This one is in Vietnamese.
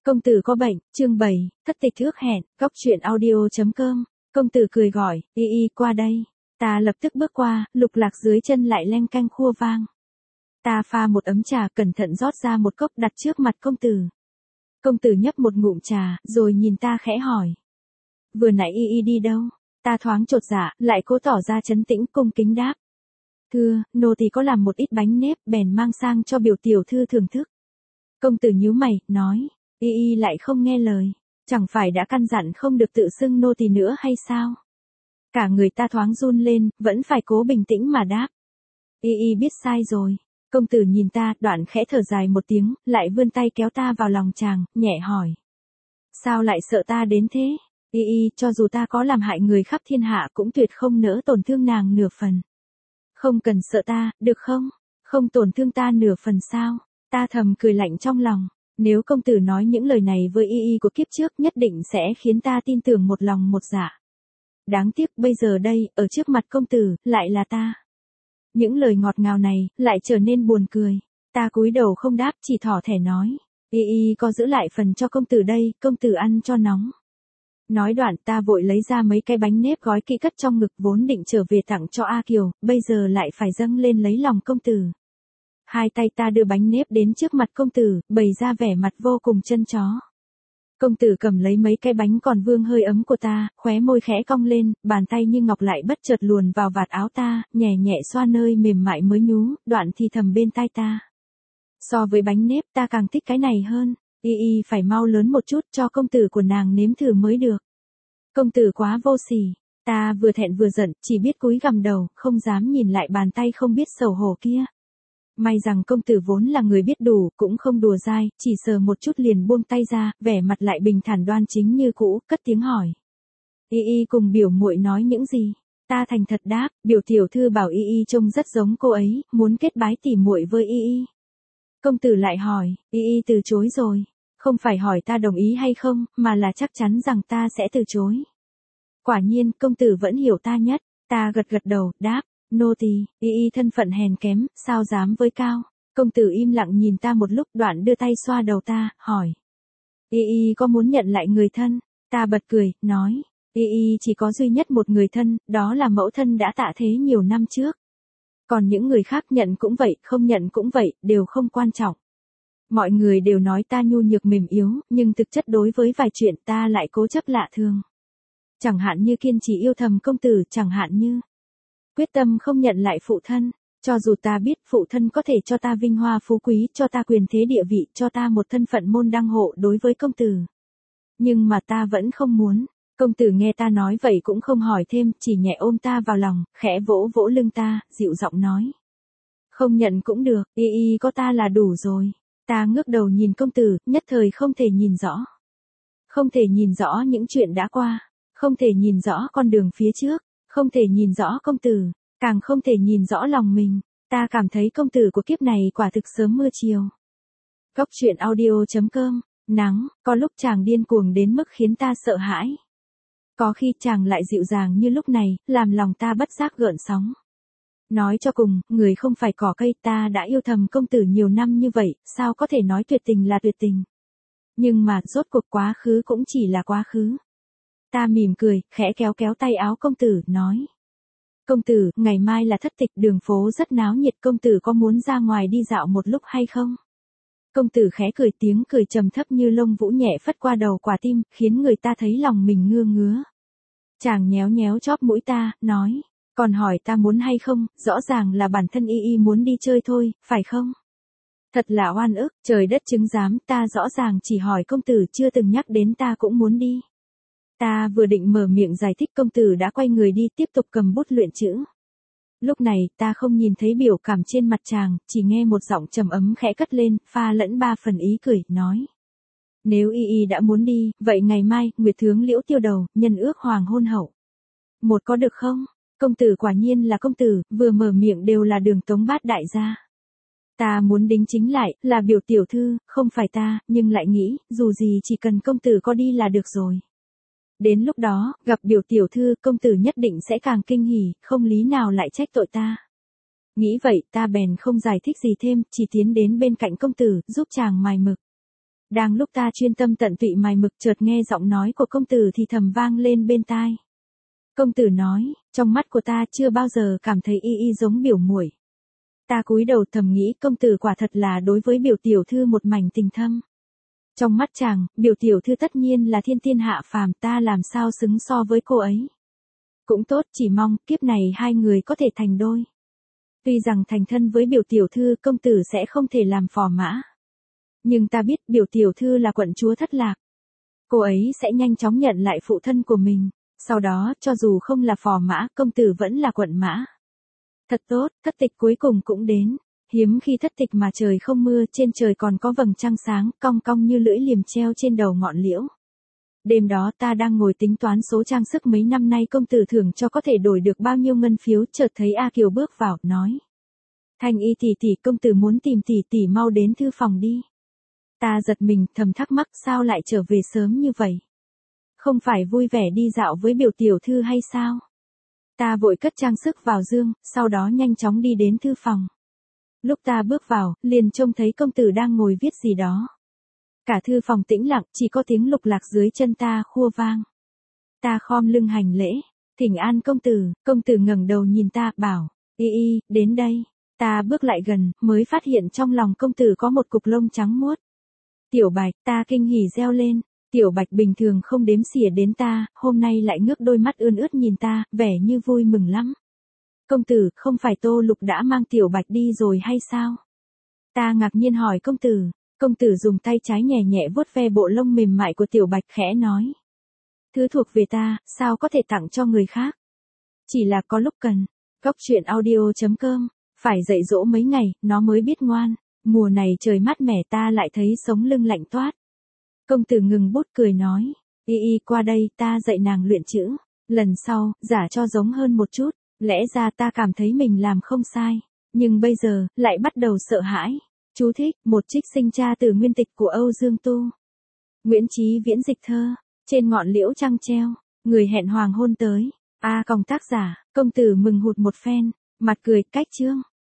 Công tử có bệnh, chương 7, thất tịch ước hẹn, góc truyện audio.com. Công tử cười gọi, y qua đây. Ta lập tức bước qua, lục lạc dưới chân lại leng canh khua vang. Ta pha một ấm trà cẩn thận rót ra một cốc đặt trước mặt công tử. Công tử nhấp một ngụm trà, rồi nhìn ta khẽ hỏi. Vừa nãy y đi đâu? Ta thoáng chột dạ, lại cố tỏ ra trấn tĩnh cung kính đáp. Thưa, nô tỳ có làm một ít bánh nếp bèn mang sang cho biểu tiểu thư thưởng thức. Công tử nhíu mày, nói, y lại không nghe lời, chẳng phải đã căn dặn không được tự xưng nô tỳ nữa hay sao? Cả người ta thoáng run lên, vẫn phải cố bình tĩnh mà đáp. Y biết sai rồi. Công tử nhìn ta, đoạn khẽ thở dài một tiếng, lại vươn tay kéo ta vào lòng chàng, nhẹ hỏi. Sao lại sợ ta đến thế? Y cho dù ta có làm hại người khắp thiên hạ cũng tuyệt không nỡ tổn thương nàng nửa phần. Không cần sợ ta, được không? Không tổn thương ta nửa phần sao? Ta thầm cười lạnh trong lòng. Nếu công tử nói những lời này với y của kiếp trước nhất định sẽ khiến ta tin tưởng một lòng một dạ. Đáng tiếc bây giờ đây, ở trước mặt công tử, lại là ta. Những lời ngọt ngào này, lại trở nên buồn cười. Ta cúi đầu không đáp, chỉ thỏ thẻ nói. Y có giữ lại phần cho công tử đây, công tử ăn cho nóng. Nói đoạn ta vội lấy ra mấy cái bánh nếp gói kỹ cất trong ngực vốn định trở về tặng cho A Kiều, bây giờ lại phải dâng lên lấy lòng công tử. Hai tay ta đưa bánh nếp đến trước mặt công tử, bày ra vẻ mặt vô cùng chân chó. Công tử cầm lấy mấy cái bánh còn vương hơi ấm của ta, khóe môi khẽ cong lên, bàn tay như ngọc lại bất chợt luồn vào vạt áo ta, nhẹ nhẹ xoa nơi mềm mại mới nhú, đoạn thì thầm bên tai ta. So với bánh nếp ta càng thích cái này hơn, y phải mau lớn một chút cho công tử của nàng nếm thử mới được. Công tử quá vô sỉ, ta vừa thẹn vừa giận, chỉ biết cúi gằm đầu, không dám nhìn lại bàn tay không biết xấu hổ kia. May rằng công tử vốn là người biết đủ, cũng không đùa dai, chỉ sờ một chút liền buông tay ra, vẻ mặt lại bình thản đoan chính như cũ, cất tiếng hỏi. Y cùng biểu muội nói những gì? Ta thành thật đáp, biểu tiểu thư bảo y trông rất giống cô ấy, muốn kết bái tỉ muội với y. Công tử lại hỏi, y từ chối rồi. Không phải hỏi ta đồng ý hay không, mà là chắc chắn rằng ta sẽ từ chối. Quả nhiên, công tử vẫn hiểu ta nhất, ta gật gật đầu, đáp. Nô tỳ, y thân phận hèn kém, sao dám với cao. Công tử im lặng nhìn ta một lúc, đoạn đưa tay xoa đầu ta, hỏi. Y có muốn nhận lại người thân? Ta bật cười, nói. Y chỉ có duy nhất một người thân, đó là mẫu thân đã tạ thế nhiều năm trước. Còn những người khác nhận cũng vậy, không nhận cũng vậy, đều không quan trọng. Mọi người đều nói ta nhu nhược mềm yếu, nhưng thực chất đối với vài chuyện ta lại cố chấp lạ thường. Chẳng hạn như kiên trì yêu thầm công tử, chẳng hạn như quyết tâm không nhận lại phụ thân, cho dù ta biết phụ thân có thể cho ta vinh hoa phú quý, cho ta quyền thế địa vị, cho ta một thân phận môn đăng hộ đối với công tử. Nhưng mà ta vẫn không muốn. Công tử nghe ta nói vậy cũng không hỏi thêm, chỉ nhẹ ôm ta vào lòng, khẽ vỗ vỗ lưng ta, dịu giọng nói. Không nhận cũng được, y có ta là đủ rồi. Ta ngước đầu nhìn công tử, nhất thời không thể nhìn rõ. Không thể nhìn rõ những chuyện đã qua, không thể nhìn rõ con đường phía trước. Không thể nhìn rõ công tử, càng không thể nhìn rõ lòng mình. Ta cảm thấy công tử của kiếp này quả thực sớm mưa chiều. Góc truyện audio.com. Nắng, có lúc chàng điên cuồng đến mức khiến ta sợ hãi. Có khi chàng lại dịu dàng như lúc này, làm lòng ta bất giác gợn sóng. Nói cho cùng, người không phải cỏ cây, ta đã yêu thầm công tử nhiều năm như vậy, sao có thể nói tuyệt tình là tuyệt tình. Nhưng mà, rốt cuộc quá khứ cũng chỉ là quá khứ. Ta mỉm cười, khẽ kéo kéo tay áo công tử, nói. Công tử, ngày mai là thất tịch, đường phố rất náo nhiệt, công tử có muốn ra ngoài đi dạo một lúc hay không? Công tử khẽ cười, tiếng cười trầm thấp như lông vũ nhẹ phất qua đầu quả tim, khiến người ta thấy lòng mình ngứa ngứa. Chàng nhéo nhéo chóp mũi ta, nói. Còn hỏi ta muốn hay không, rõ ràng là bản thân y muốn đi chơi thôi, phải không? Thật là oan ức, trời đất chứng giám, ta rõ ràng chỉ hỏi công tử, chưa từng nhắc đến ta cũng muốn đi. Ta vừa định mở miệng giải thích, công tử đã quay người đi, tiếp tục cầm bút luyện chữ. Lúc này, ta không nhìn thấy biểu cảm trên mặt chàng, chỉ nghe một giọng trầm ấm khẽ cất lên, pha lẫn ba phần ý cười, nói. Nếu y đã muốn đi, vậy ngày mai, nguyệt thướng liễu tiêu đầu, nhân ước hoàng hôn hậu. Một có được không? Công tử quả nhiên là công tử, vừa mở miệng đều là đường tống bát đại gia. Ta muốn đính chính lại, là biểu tiểu thư, không phải ta, nhưng lại nghĩ, dù gì chỉ cần công tử có đi là được rồi. Đến lúc đó, gặp biểu tiểu thư, công tử nhất định sẽ càng kinh hỉ, không lý nào lại trách tội ta. Nghĩ vậy, ta bèn không giải thích gì thêm, chỉ tiến đến bên cạnh công tử, giúp chàng mài mực. Đang lúc ta chuyên tâm tận tụy mài mực chợt nghe giọng nói của công tử thì thầm vang lên bên tai. Công tử nói, trong mắt của ta chưa bao giờ cảm thấy y y giống biểu muội. Ta cúi đầu thầm nghĩ công tử quả thật là đối với biểu tiểu thư một mảnh tình thâm. Trong mắt chàng, biểu tiểu thư tất nhiên là thiên tiên hạ phàm, ta làm sao xứng so với cô ấy. Cũng tốt, chỉ mong kiếp này hai người có thể thành đôi. Tuy rằng thành thân với biểu tiểu thư công tử sẽ không thể làm phò mã. Nhưng ta biết biểu tiểu thư là quận chúa Thất Lạc. Cô ấy sẽ nhanh chóng nhận lại phụ thân của mình. Sau đó, cho dù không là phò mã, công tử vẫn là quận mã. Thật tốt, thất tịch cuối cùng cũng đến. Hiếm khi thất tịch mà trời không mưa, trên trời còn có vầng trăng sáng, cong cong như lưỡi liềm treo trên đầu ngọn liễu. Đêm đó ta đang ngồi tính toán số trang sức mấy năm nay công tử thưởng cho có thể đổi được bao nhiêu ngân phiếu, chợt thấy A Kiều bước vào, nói. Thanh Y tỷ tỷ, công tử muốn tìm tỷ tỷ, mau đến thư phòng đi. Ta giật mình, thầm thắc mắc sao lại trở về sớm như vậy. Không phải vui vẻ đi dạo với biểu tiểu thư hay sao? Ta vội cất trang sức vào dương, sau đó nhanh chóng đi đến thư phòng. Lúc ta bước vào, liền trông thấy công tử đang ngồi viết gì đó. Cả thư phòng tĩnh lặng, chỉ có tiếng lục lạc dưới chân ta khua vang. Ta khom lưng hành lễ, thỉnh an công tử ngẩng đầu nhìn ta, bảo, y y, đến đây. Ta bước lại gần, mới phát hiện trong lòng công tử có một cục lông trắng muốt. Tiểu Bạch, ta kinh hỉ reo lên. Tiểu Bạch bình thường không đếm xỉa đến ta, hôm nay lại ngước đôi mắt ươn ướt nhìn ta, vẻ như vui mừng lắm. Công tử, không phải Tô Lục đã mang Tiểu Bạch đi rồi hay sao? Ta ngạc nhiên hỏi công tử dùng tay trái nhẹ nhẹ vuốt ve bộ lông mềm mại của Tiểu Bạch, khẽ nói. Thứ thuộc về ta, sao có thể tặng cho người khác? Chỉ là có lúc cần. Góc truyện audio.com, phải dạy dỗ mấy ngày, nó mới biết ngoan. Mùa này trời mát mẻ ta lại thấy sống lưng lạnh toát. Công tử ngừng bút cười nói, y y qua đây, ta dạy nàng luyện chữ. Lần sau, giả cho giống hơn một chút. Lẽ ra ta cảm thấy mình làm không sai. Nhưng bây giờ, lại bắt đầu sợ hãi. Chú thích, một trích sinh tra từ nguyên tịch của Âu Dương Tu. Nguyễn Chí Viễn dịch thơ. Trên ngọn liễu trăng treo, người hẹn hoàng hôn tới. Tác giả, công tử mừng hụt một phen, mặt cười, cách chương.